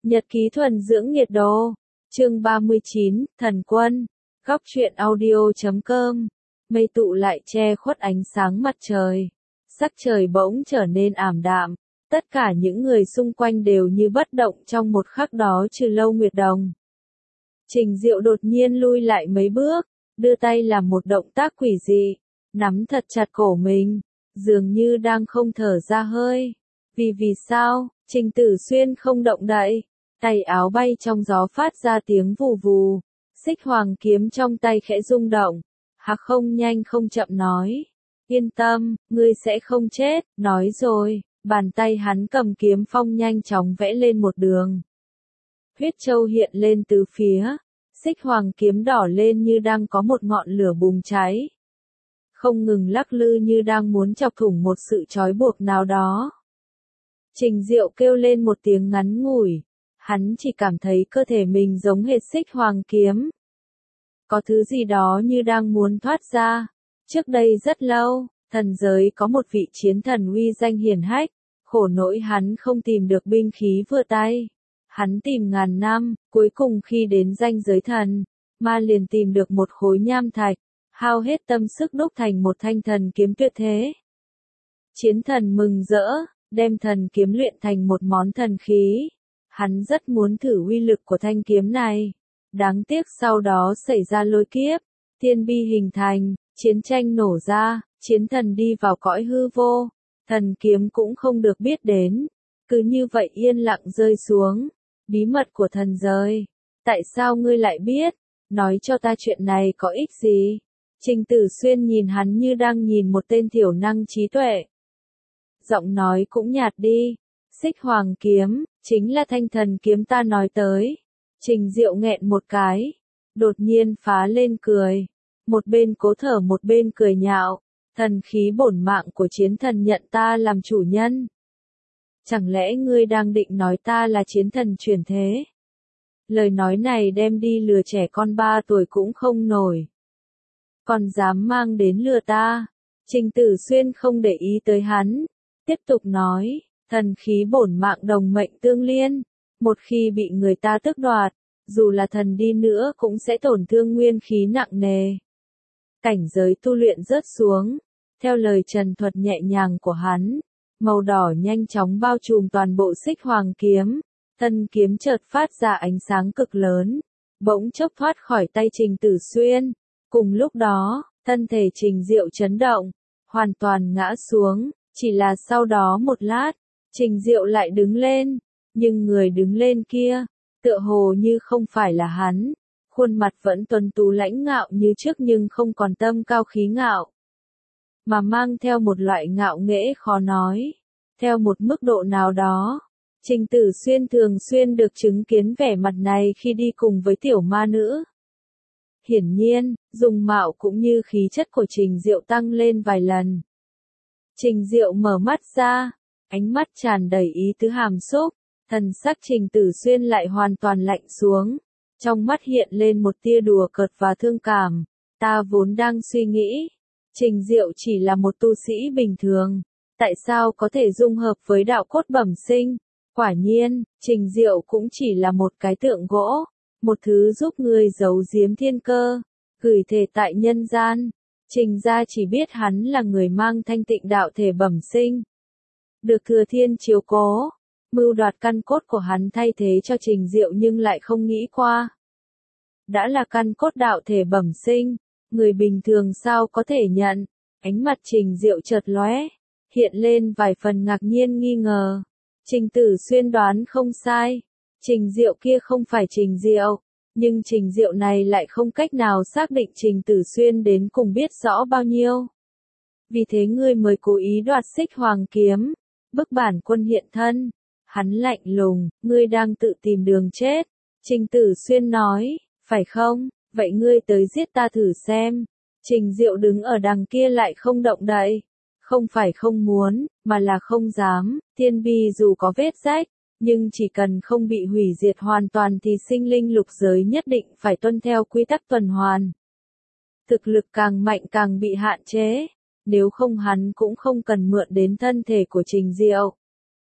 Nhật ký thuần dưỡng nhiệt độ. Chương 39, Thần Quân. Góc truyện audio.com. Mây tụ lại che khuất ánh sáng mặt trời. Sắc trời bỗng trở nên ảm đạm. Tất cả những người xung quanh đều như bất động trong một khắc đó trừ Lâu Nguyệt Đồng. Trình Diệu đột nhiên lui lại mấy bước, đưa tay làm một động tác quỷ dị, nắm thật chặt cổ mình, dường như đang không thở ra hơi. Vì sao? Trình Tử Xuyên không động đậy, tay áo bay trong gió phát ra tiếng vù vù, xích hoàng kiếm trong tay khẽ rung động, Hạc không nhanh không chậm nói, yên tâm, ngươi sẽ không chết, nói rồi, bàn tay hắn cầm kiếm phong nhanh chóng vẽ lên một đường. Huyết châu hiện lên từ phía, xích hoàng kiếm đỏ lên như đang có một ngọn lửa bùng cháy, không ngừng lắc lư như đang muốn chọc thủng một sự trói buộc nào đó. Trình Diệu kêu lên một tiếng ngắn ngủi, hắn chỉ cảm thấy cơ thể mình giống hệt xích hoàng kiếm. Có thứ gì đó như đang muốn thoát ra. Trước đây rất lâu, thần giới có một vị chiến thần uy danh hiển hách, khổ nỗi hắn không tìm được binh khí vừa tay. Hắn tìm ngàn năm, cuối cùng khi đến ranh giới thần, mà liền tìm được một khối nham thạch, hao hết tâm sức đúc thành một thanh thần kiếm tuyệt thế. Chiến thần mừng rỡ, đem thần kiếm luyện thành một món thần khí. Hắn rất muốn thử uy lực của thanh kiếm này. Đáng tiếc sau đó xảy ra lôi kiếp, thiên bi hình thành, chiến tranh nổ ra, chiến thần đi vào cõi hư vô, thần kiếm cũng không được biết đến. Cứ như vậy yên lặng rơi xuống. Bí mật của thần giới. Tại sao ngươi lại biết? Nói cho ta chuyện này có ích gì? Trình Tử Xuyên nhìn hắn như đang nhìn một tên thiểu năng trí tuệ. Giọng nói cũng nhạt đi. Xích hoàng kiếm, chính là thanh thần kiếm ta nói tới. Trình Diệu nghẹn một cái, đột nhiên phá lên cười. Một bên cố thở một bên cười nhạo. Thần khí bổn mạng của chiến thần nhận ta làm chủ nhân. Chẳng lẽ ngươi đang định nói ta là chiến thần chuyển thế? Lời nói này đem đi lừa trẻ con 3 tuổi cũng không nổi. Còn dám mang đến lừa ta? Trình Tử Xuyên không để ý tới hắn. Tiếp tục nói, thần khí bổn mạng đồng mệnh tương liên. Một khi bị người ta tước đoạt, dù là thần đi nữa cũng sẽ tổn thương nguyên khí nặng nề. Cảnh giới tu luyện rớt xuống. Theo lời trần thuật nhẹ nhàng của hắn, màu đỏ nhanh chóng bao trùm toàn bộ xích hoàng kiếm. Thân kiếm chợt phát ra ánh sáng cực lớn, bỗng chốc thoát khỏi tay Trình Tử Xuyên. Cùng lúc đó, thân thể Trình Diệu chấn động, hoàn toàn ngã xuống. Chỉ là sau đó một lát, Trình Diệu lại đứng lên, nhưng người đứng lên kia, tựa hồ như không phải là hắn. Khuôn mặt vẫn tuấn tú lãnh ngạo như trước nhưng không còn tâm cao khí ngạo, mà mang theo một loại ngạo nghễ khó nói. Theo một mức độ nào đó, Trình Tử Xuyên thường xuyên được chứng kiến vẻ mặt này khi đi cùng với tiểu ma nữ. Hiển nhiên, dung mạo cũng như khí chất của Trình Diệu tăng lên vài lần. Trình Diệu mở mắt ra, ánh mắt tràn đầy ý tứ hàm xúc, thần sắc Trình Tử Xuyên lại hoàn toàn lạnh xuống. Trong mắt hiện lên một tia đùa cợt và thương cảm. Ta vốn đang suy nghĩ, Trình Diệu chỉ là một tu sĩ bình thường, tại sao có thể dung hợp với đạo cốt bẩm sinh? Quả nhiên, Trình Diệu cũng chỉ là một cái tượng gỗ, một thứ giúp người giấu giếm thiên cơ, gửi thể tại nhân gian. Trình gia chỉ biết hắn là người mang thanh tịnh đạo thể bẩm sinh, được Thừa Thiên chiếu cố, mưu đoạt căn cốt của hắn thay thế cho Trình Diệu nhưng lại không nghĩ qua. Đã là căn cốt đạo thể bẩm sinh, người bình thường sao có thể nhận? Ánh mặt Trình Diệu chợt lóe, hiện lên vài phần ngạc nhiên nghi ngờ. Trình Tử Xuyên đoán không sai, Trình Diệu kia không phải Trình Diệu, nhưng Trình Diệu này lại không cách nào xác định Trình Tử Xuyên đến cùng biết rõ bao nhiêu. Vì thế ngươi mới cố ý đoạt xích hoàng kiếm, bức bản quân hiện thân. Hắn lạnh lùng, ngươi đang tự tìm đường chết. Trình Tử Xuyên nói, phải không, vậy ngươi tới giết ta thử xem. Trình Diệu đứng ở đằng kia lại không động đậy. Không phải không muốn, mà là không dám. Thiên bi dù có vết rách, nhưng chỉ cần không bị hủy diệt hoàn toàn thì sinh linh lục giới nhất định phải tuân theo quy tắc tuần hoàn. Thực lực càng mạnh càng bị hạn chế, nếu không hắn cũng không cần mượn đến thân thể của Trình Diệu.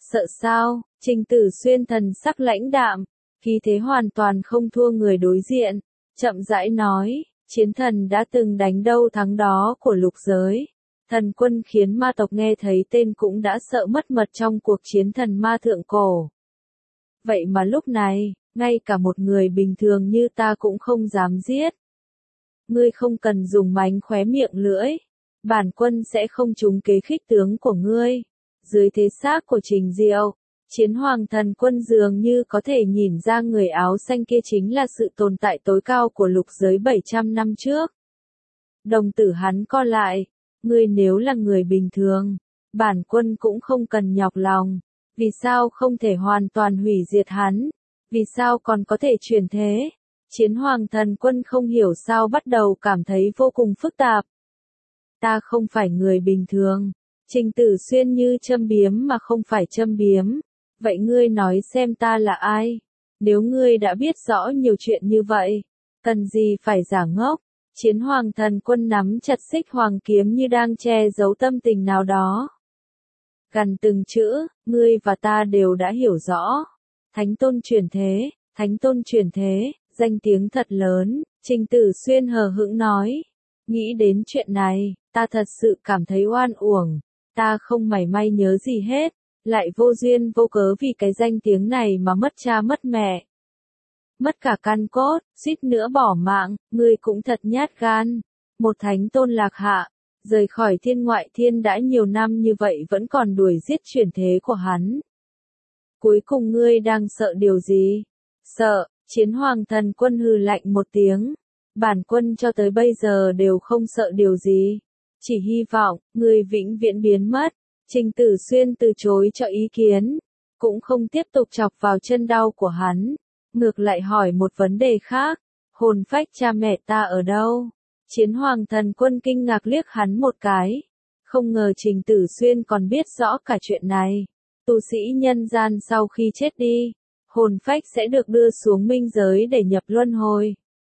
Sợ sao? Trình Tử Xuyên thần sắc lãnh đạm, khí thế hoàn toàn không thua người đối diện, chậm rãi nói, chiến thần đã từng đánh đâu thắng đó của lục giới. Thần quân khiến ma tộc nghe thấy tên cũng đã sợ mất mật trong cuộc chiến thần ma thượng cổ. Vậy mà lúc này, ngay cả một người bình thường như ta cũng không dám giết. Ngươi không cần dùng mánh khóe miệng lưỡi, bản quân sẽ không trúng kế khích tướng của ngươi. Dưới thế xác của Trình Diệu, Chiến Hoàng thần quân dường như có thể nhìn ra người áo xanh kia chính là sự tồn tại tối cao của lục giới 700 năm trước. Đồng tử hắn co lại, ngươi nếu là người bình thường, bản quân cũng không cần nhọc lòng. Vì sao không thể hoàn toàn hủy diệt hắn? Vì sao còn có thể chuyển thế? Chiến Hoàng thần quân không hiểu sao bắt đầu cảm thấy vô cùng phức tạp. Ta không phải người bình thường. Trình Tử Xuyên như châm biếm mà không phải châm biếm. Vậy ngươi nói xem ta là ai? Nếu ngươi đã biết rõ nhiều chuyện như vậy, cần gì phải giả ngốc? Chiến Hoàng thần quân nắm chặt xích hoàng kiếm như đang che giấu tâm tình nào đó. Gần từng chữ, ngươi và ta đều đã hiểu rõ. Thánh tôn chuyển thế, thánh tôn chuyển thế, danh tiếng thật lớn, Trình Tử Xuyên hờ hững nói. Nghĩ đến chuyện này, ta thật sự cảm thấy oan uổng, ta không mảy may nhớ gì hết, lại vô duyên vô cớ vì cái danh tiếng này mà mất cha mất mẹ. Mất cả căn cốt, suýt nữa bỏ mạng, ngươi cũng thật nhát gan. Một thánh tôn lạc hạ, rời khỏi thiên ngoại thiên đã nhiều năm như vậy vẫn còn đuổi giết chuyển thế của hắn. Cuối cùng ngươi đang sợ điều gì? Sợ, Chiến Hoàng thần quân hừ lạnh một tiếng. Bản quân cho tới bây giờ đều không sợ điều gì. Chỉ hy vọng, ngươi vĩnh viễn biến mất. Trình Tử Xuyên từ chối cho ý kiến. Cũng không tiếp tục chọc vào chân đau của hắn. Ngược lại hỏi một vấn đề khác. Hồn phách cha mẹ ta ở đâu? Chiến Hoàng thần quân kinh ngạc liếc hắn một cái. Không ngờ Trình Tử Xuyên còn biết rõ cả chuyện này. Tu sĩ nhân gian sau khi chết đi, hồn phách sẽ được đưa xuống minh giới để nhập luân hồi.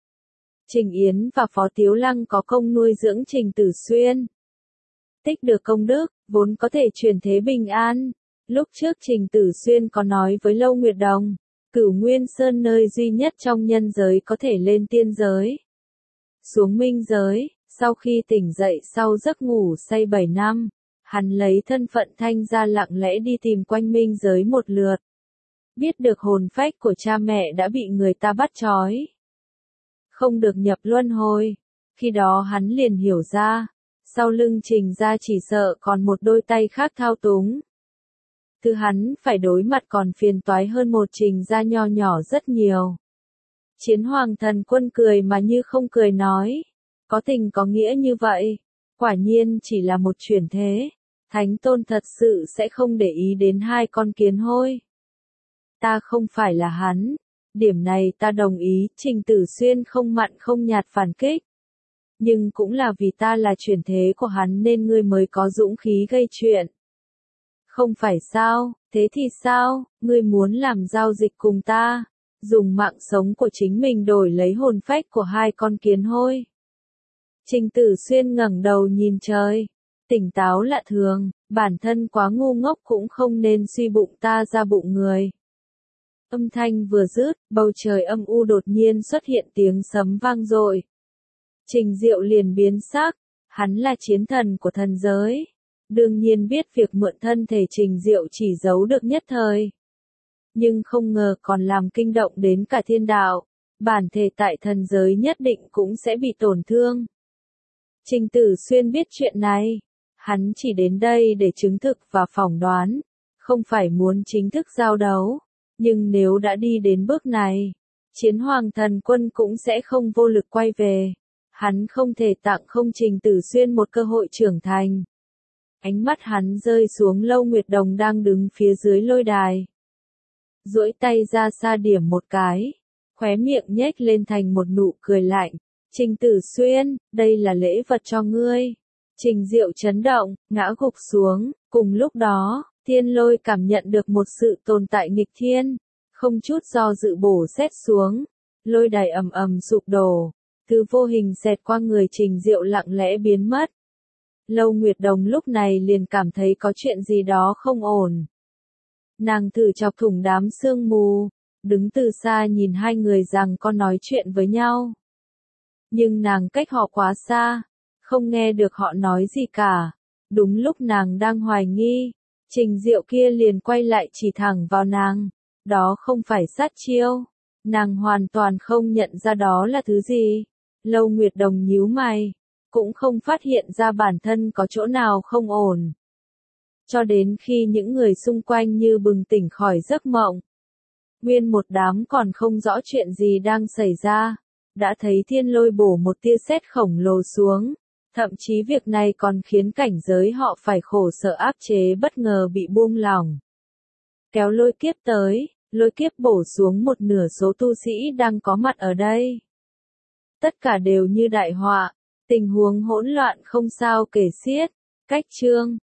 Trình Yến và Phó Tiếu Lăng có công nuôi dưỡng Trình Tử Xuyên. Tích được công đức, vốn có thể chuyển thế bình an. Lúc trước Trình Tử Xuyên có nói với Lâu Nguyệt Đồng, Cửu Nguyên Sơn nơi duy nhất trong nhân giới có thể lên tiên giới. Xuống minh giới, sau khi tỉnh dậy sau giấc ngủ say 7 năm, hắn lấy thân phận thanh gia lặng lẽ đi tìm quanh minh giới một lượt. Biết được hồn phách của cha mẹ đã bị người ta bắt trói, không được nhập luân hồi. Khi đó hắn liền hiểu ra, sau lưng Trình gia chỉ sợ còn một đôi tay khác thao túng. Thứ hắn phải đối mặt còn phiền toái hơn một Trình gia nho nhỏ rất nhiều. Chiến Hoàng thần quân cười mà như không cười nói, có tình có nghĩa như vậy, quả nhiên chỉ là một chuyển thế. Thánh tôn thật sự sẽ không để ý đến hai con kiến hôi. Ta không phải là hắn. Điểm này ta đồng ý, Trình Tử Xuyên không mặn không nhạt phản kích. Nhưng cũng là vì ta là chuyển thế của hắn nên ngươi mới có dũng khí gây chuyện. Không phải sao, thế thì sao, ngươi muốn làm giao dịch cùng ta, dùng mạng sống của chính mình đổi lấy hồn phách của hai con kiến hôi. Trình Tử Xuyên ngẩng đầu nhìn trời. Tỉnh táo lạ thường, bản thân quá ngu ngốc cũng không nên suy bụng ta ra bụng người. Âm thanh vừa dứt, bầu trời âm u đột nhiên xuất hiện tiếng sấm vang dội. Trình Diệu liền biến sắc, hắn là chiến thần của thần giới. Đương nhiên biết việc mượn thân thể Trình Diệu chỉ giấu được nhất thời. Nhưng không ngờ còn làm kinh động đến cả thiên đạo, bản thể tại thần giới nhất định cũng sẽ bị tổn thương. Trình Tử Xuyên biết chuyện này. Hắn chỉ đến đây để chứng thực và phỏng đoán, không phải muốn chính thức giao đấu. Nhưng nếu đã đi đến bước này, Chiến Hoàng thần quân cũng sẽ không vô lực quay về. Hắn không thể tặng không Trình Tử Xuyên một cơ hội trưởng thành. Ánh mắt hắn rơi xuống Lâu Nguyệt Đồng đang đứng phía dưới lôi đài. Duỗi tay ra xa điểm một cái, khóe miệng nhếch lên thành một nụ cười lạnh. Trình Tử Xuyên, đây là lễ vật cho ngươi. Trình Diệu chấn động, ngã gục xuống, cùng lúc đó, Thiên Lôi cảm nhận được một sự tồn tại nghịch thiên, không chút do dự bổ xét xuống, lôi đài ầm ầm sụp đổ, thứ vô hình xẹt qua người Trình Diệu lặng lẽ biến mất. Lâu Nguyệt Đồng lúc này liền cảm thấy có chuyện gì đó không ổn. Nàng thử chọc thủng đám sương mù, đứng từ xa nhìn hai người rằng con nói chuyện với nhau. Nhưng nàng cách họ quá xa, không nghe được họ nói gì cả. Đúng lúc nàng đang hoài nghi, Trình Diệu kia liền quay lại chỉ thẳng vào nàng. Đó không phải sát chiêu. Nàng hoàn toàn không nhận ra đó là thứ gì. Lâu Nguyệt Đồng nhíu mày, cũng không phát hiện ra bản thân có chỗ nào không ổn. Cho đến khi những người xung quanh như bừng tỉnh khỏi giấc mộng. Nguyên một đám còn không rõ chuyện gì đang xảy ra. Đã thấy thiên lôi bổ một tia sét khổng lồ xuống. Thậm chí việc này còn khiến cảnh giới họ phải khổ sở áp chế bất ngờ bị buông lỏng. Kéo lôi kiếp tới, lôi kiếp bổ xuống một nửa số tu sĩ đang có mặt ở đây. Tất cả đều như đại họa, tình huống hỗn loạn không sao kể xiết. Cách chương